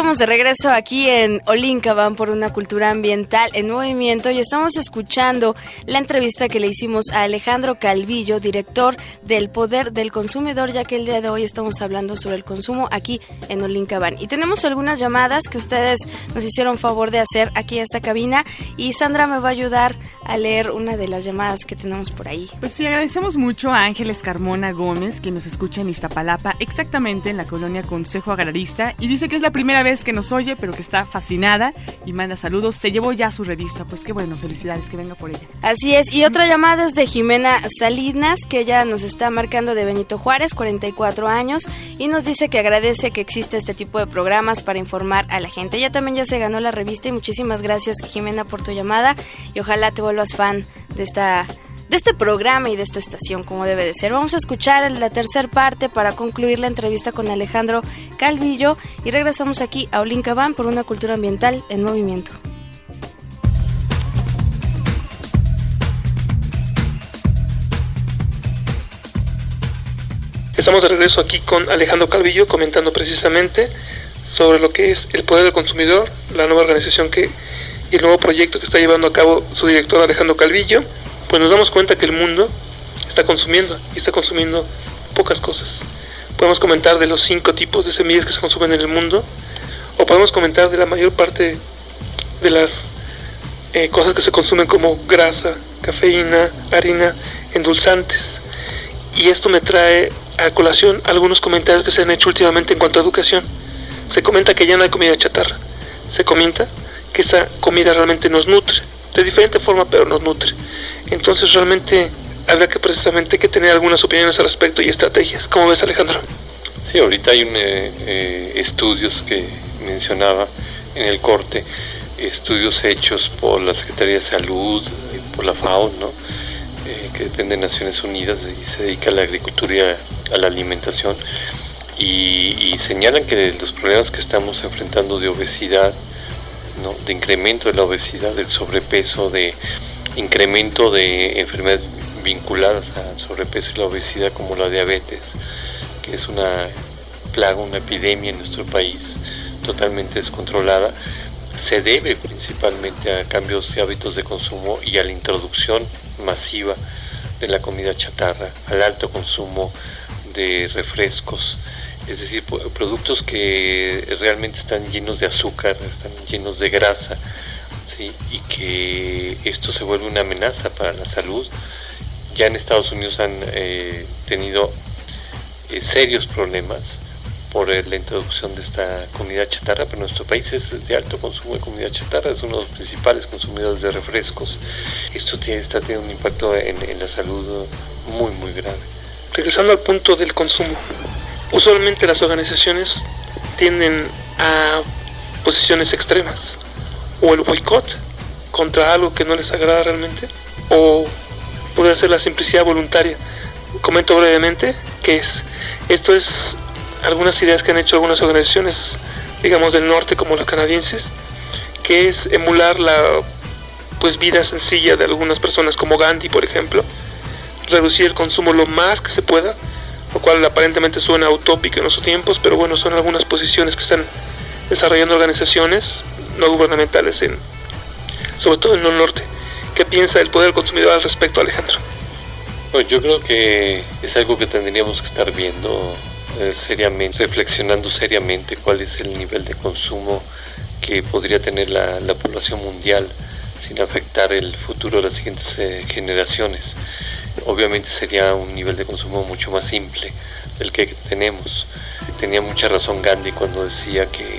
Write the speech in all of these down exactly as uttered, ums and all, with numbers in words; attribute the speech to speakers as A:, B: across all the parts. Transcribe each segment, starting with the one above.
A: estamos de regreso aquí en Olinka Van por una cultura ambiental en movimiento y estamos escuchando la entrevista que le hicimos a Alejandro Calvillo, director del Poder del Consumidor, ya que el día de hoy estamos hablando sobre el consumo aquí en Olinka Van. Y tenemos algunas llamadas que ustedes nos hicieron favor de hacer aquí a esta cabina y Sandra me va a ayudar a leer una de las llamadas que tenemos por ahí.
B: Pues sí, agradecemos mucho a Ángeles Carmona Gómez, que nos escucha en Iztapalapa, exactamente en la colonia Consejo Agrarista, y dice que es la primera vez que nos oye, pero que está fascinada y manda saludos. Se llevó ya su revista, pues qué bueno, felicidades, que venga por ella.
A: Así es, y otra llamada es de Jimena Salinas, que ella nos está marcando de Benito Juárez, cuarenta y cuatro años, y nos dice que agradece que existe este tipo de programas para informar a la gente. Ella también ya se ganó la revista y muchísimas gracias, Jimena, por tu llamada y ojalá te vuelvas fan de esta... de este programa y de esta estación como debe de ser. Vamos a escuchar la tercera parte para concluir la entrevista con Alejandro Calvillo y regresamos aquí a Olinka Van por una cultura ambiental en movimiento.
C: Estamos de regreso aquí con Alejandro Calvillo comentando precisamente sobre lo que es el Poder del Consumidor, la nueva organización que y el nuevo proyecto que está llevando a cabo su director Alejandro Calvillo. Pues nos damos cuenta que el mundo está consumiendo y está consumiendo pocas cosas. Podemos comentar de los cinco tipos de semillas que se consumen en el mundo, o podemos comentar de la mayor parte de las eh, cosas que se consumen como grasa, cafeína, harina, endulzantes. Y esto me trae a colación algunos comentarios que se han hecho últimamente en cuanto a educación. Se comenta que ya no hay comida chatarra. Se comenta que esa comida realmente nos nutre, de diferente forma, pero nos nutre. Entonces realmente habrá que precisamente que tener algunas opiniones al respecto y estrategias. ¿Cómo ves, Alejandro?
D: Sí, ahorita hay un, eh, eh, estudios que mencionaba en el corte, estudios hechos por la Secretaría de Salud, por la FAO, ¿no? Eh, que depende de Naciones Unidas y se dedica a la agricultura y a, a la alimentación, y, y señalan que los problemas que estamos enfrentando de obesidad, ¿no? De incremento de la obesidad, del sobrepeso, de incremento de enfermedades vinculadas al sobrepeso y la obesidad como la diabetes, que es una plaga, una epidemia en nuestro país totalmente descontrolada, se debe principalmente a cambios de hábitos de consumo y a la introducción masiva de la comida chatarra, al alto consumo de refrescos, es decir, productos que realmente están llenos de azúcar, están llenos de grasa, ¿sí? Y que esto se vuelve una amenaza para la salud. Ya en Estados Unidos han eh, tenido eh, serios problemas por eh, la introducción de esta comida chatarra, pero nuestro país es de alto consumo de comida chatarra, es uno de los principales consumidores de refrescos. Esto tiene, está teniendo un impacto en, en la salud muy, muy grave.
C: Regresando al punto del consumo, usualmente las organizaciones tienden a posiciones extremas, o el boicot contra algo que no les agrada realmente, o puede ser la simplicidad voluntaria. Comento brevemente que es esto es algunas ideas que han hecho algunas organizaciones, digamos del norte como los canadienses, que es emular la pues vida sencilla de algunas personas como Gandhi, por ejemplo, reducir el consumo lo más que se pueda, lo cual aparentemente suena utópico en nuestros tiempos, pero bueno, son algunas posiciones que están desarrollando organizaciones no gubernamentales, en, sobre todo en el norte. ¿Qué piensa el Poder del Consumidor al respecto, Alejandro?
D: Bueno, yo creo que es algo que tendríamos que estar viendo eh, seriamente, reflexionando seriamente cuál es el nivel de consumo que podría tener la, la población mundial sin afectar el futuro de las siguientes eh, generaciones. Obviamente sería un nivel de consumo mucho más simple del que tenemos. Tenía mucha razón Gandhi cuando decía que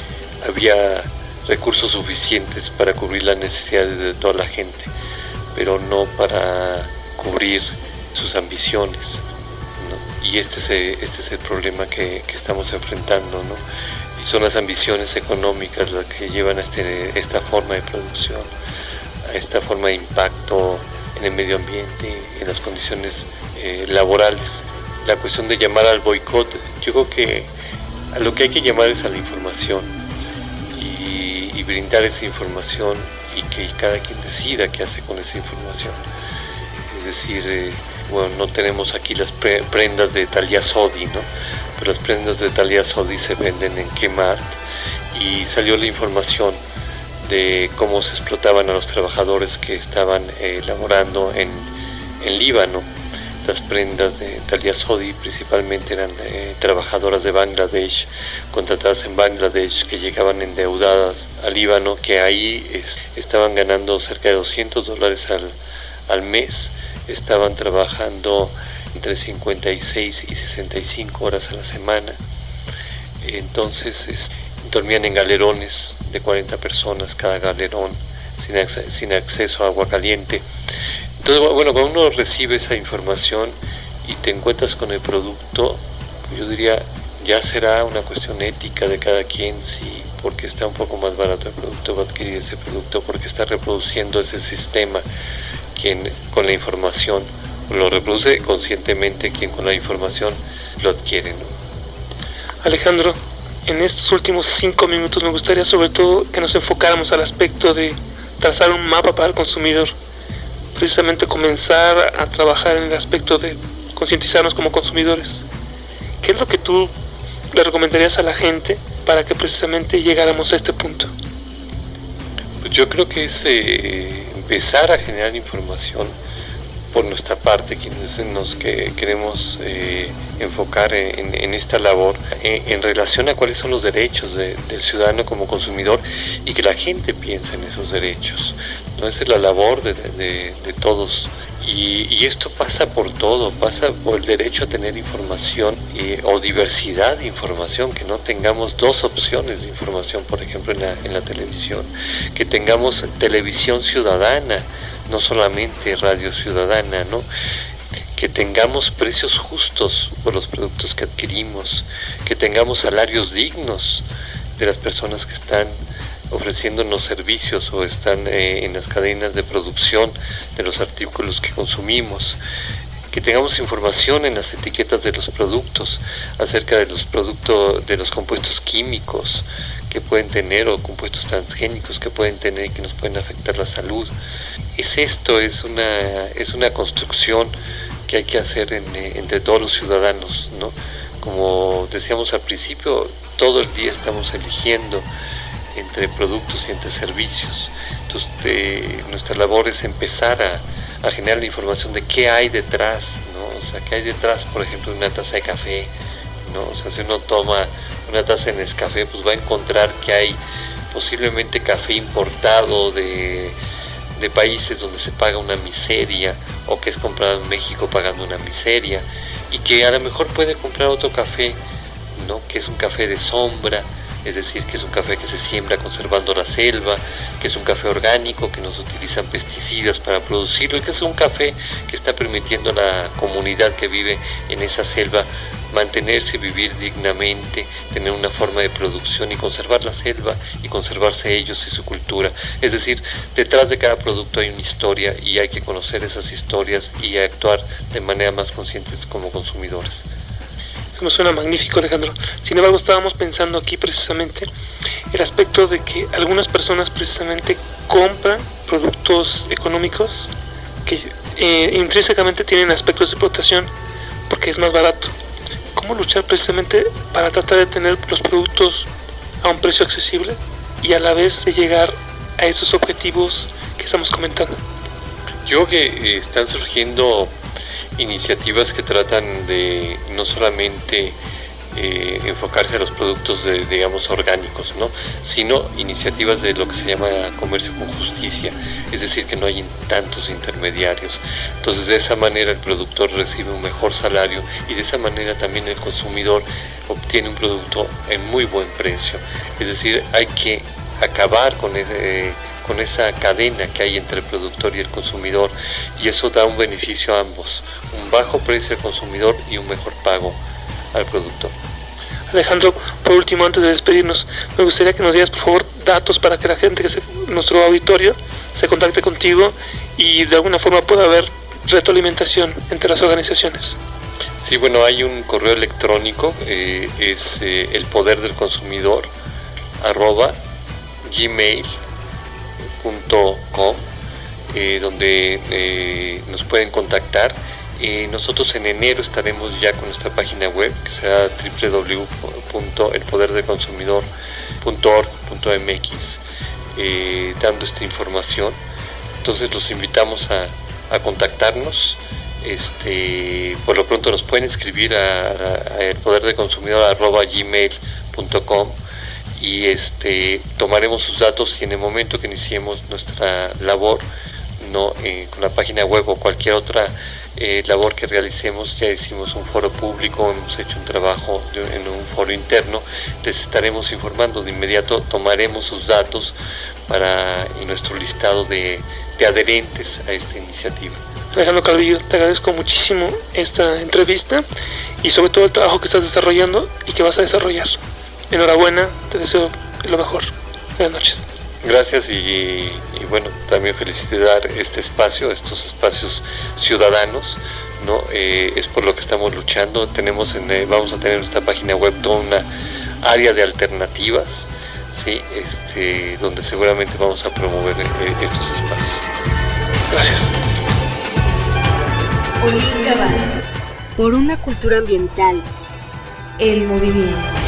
D: había recursos suficientes para cubrir las necesidades de toda la gente, pero no para cubrir sus ambiciones, ¿no? Y este es el, este es el problema que, que estamos enfrentando, ¿no? Y son las ambiciones económicas las que llevan a este, esta forma de producción, a esta forma de impacto en el medio ambiente, en las condiciones eh, laborales. La cuestión de llamar al boicot, yo creo que a lo que hay que llamar es a la información y, y brindar esa información y que cada quien decida qué hace con esa información. Es decir, eh, bueno, no tenemos aquí las pre- prendas de Thalia Sodi, ¿no? Pero las prendas de Thalia Sodi se venden en Kmart y salió la información de cómo se explotaban a los trabajadores que estaban eh, laborando en, en Líbano. Estas prendas de Talia Sodi principalmente eran eh, trabajadoras de Bangladesh, contratadas en Bangladesh, que llegaban endeudadas al Líbano, que ahí es, estaban ganando cerca de doscientos dólares al, al mes, estaban trabajando entre cincuenta y seis y sesenta y cinco horas a la semana. Entonces es, dormían en galerones de cuarenta personas cada galerón, sin, ac- sin acceso a agua caliente. Entonces, bueno, cuando uno recibe esa información y te encuentras con el producto, yo diría, ya será una cuestión ética de cada quien, si porque está un poco más barato el producto va a adquirir ese producto, porque está reproduciendo ese sistema, quien con la información lo reproduce conscientemente, quien con la información lo adquiere, ¿no?
C: Alejandro, en estos últimos cinco minutos me gustaría sobre todo que nos enfocáramos al aspecto de trazar un mapa para el consumidor. Precisamente comenzar a trabajar en el aspecto de concientizarnos como consumidores. ¿Qué es lo que tú le recomendarías a la gente para que precisamente llegáramos a este punto?
D: Pues yo creo que es eh, empezar a generar información por nuestra parte, quienes nos que queremos eh, enfocar en, en esta labor en, en relación a cuáles son los derechos de, del ciudadano como consumidor, y que la gente piense en esos derechos. No, esa es la labor de, de, de todos. Y, y esto pasa por todo, pasa por el derecho a tener información eh, o diversidad de información, que no tengamos dos opciones de información, por ejemplo en la, en la televisión, que tengamos televisión ciudadana, no solamente radio ciudadana, ¿no? Que tengamos precios justos por los productos que adquirimos, que tengamos salarios dignos de las personas que están ofreciéndonos servicios o están eh, en las cadenas de producción de los artículos que consumimos, que tengamos información en las etiquetas de los productos acerca de los productos, de los compuestos químicos que pueden tener, o compuestos transgénicos que pueden tener, que nos pueden afectar la salud. Es esto, es una, es una construcción que hay que hacer en, entre todos los ciudadanos, ¿no? Como decíamos al principio, todo el día estamos eligiendo entre productos y entre servicios. Entonces eh, nuestra labor es empezar a, a generar la información de qué hay detrás, ¿no? O sea, qué hay detrás, por ejemplo, de una taza de café, ¿no? O sea, si uno toma una taza de Nescafé, pues va a encontrar que hay posiblemente café importado de de países donde se paga una miseria, o que es comprado en México pagando una miseria, y que a lo mejor puede comprar otro café, ¿no? Que es un café de sombra, es decir, que es un café que se siembra conservando la selva, que es un café orgánico, que no se utilizan pesticidas para producirlo, y que es un café que está permitiendo a la comunidad que vive en esa selva mantenerse, vivir dignamente, tener una forma de producción y conservar la selva y conservarse ellos y su cultura. Es decir, detrás de cada producto hay una historia, y hay que conocer esas historias y actuar de manera más conscientes como consumidores.
C: Nos suena magnífico, Alejandro. Sin embargo, estábamos pensando aquí precisamente el aspecto de que algunas personas precisamente compran productos económicos que eh, intrínsecamente tienen aspectos de explotación porque es más barato. ¿Cómo luchar precisamente para tratar de tener los productos a un precio accesible y a la vez de llegar a esos objetivos que estamos comentando?
D: Yo creo que eh, están surgiendo iniciativas que tratan de no solamente eh, enfocarse a los productos de, digamos, orgánicos, ¿no? Sino iniciativas de lo que se llama comercio con justicia, es decir, que no hay tantos intermediarios. Entonces, de esa manera el productor recibe un mejor salario, y de esa manera también el consumidor obtiene un producto en muy buen precio. Es decir, hay que acabar con ese, con esa cadena que hay entre el productor y el consumidor, y eso da un beneficio a ambos, un bajo precio al consumidor y un mejor pago al productor.
C: Alejandro, por último, antes de despedirnos, me gustaría que nos dieras, por favor, datos para que la gente, que se, nuestro auditorio, se contacte contigo y de alguna forma pueda haber retroalimentación entre las organizaciones.
D: Sí, bueno, hay un correo electrónico, eh, es eh, el poder del consumidor arroba gmail punto com, eh, donde eh, nos pueden contactar. Eh, nosotros en enero estaremos ya con nuestra página web, que será doble u doble u doble u punto el poder del consumidor punto org punto m x eh, dando esta información. Entonces los invitamos a, a contactarnos. Este, por lo pronto nos pueden escribir a, a el poder de consumidor arroba gmail punto com y este tomaremos sus datos y en el momento que iniciemos nuestra labor, no eh, con la página web o cualquier otra eh, labor que realicemos, ya hicimos un foro público, hemos hecho un trabajo de, en un foro interno, les estaremos informando de inmediato, tomaremos sus datos para y nuestro listado de, de adherentes a esta iniciativa.
C: Alejandro Calvillo, te agradezco muchísimo esta entrevista y sobre todo el trabajo que estás desarrollando y que vas a desarrollar. Enhorabuena, te deseo lo mejor. Buenas noches.
D: Gracias y, y, y bueno, también felicitar este espacio, estos espacios ciudadanos, ¿no? Eh, es por lo que estamos luchando. Tenemos en, eh, vamos a tener en nuestra página web toda una área de alternativas, ¿sí? Este, donde seguramente vamos a promover eh, estos espacios.
C: Gracias.
E: Por una cultura ambiental, el movimiento.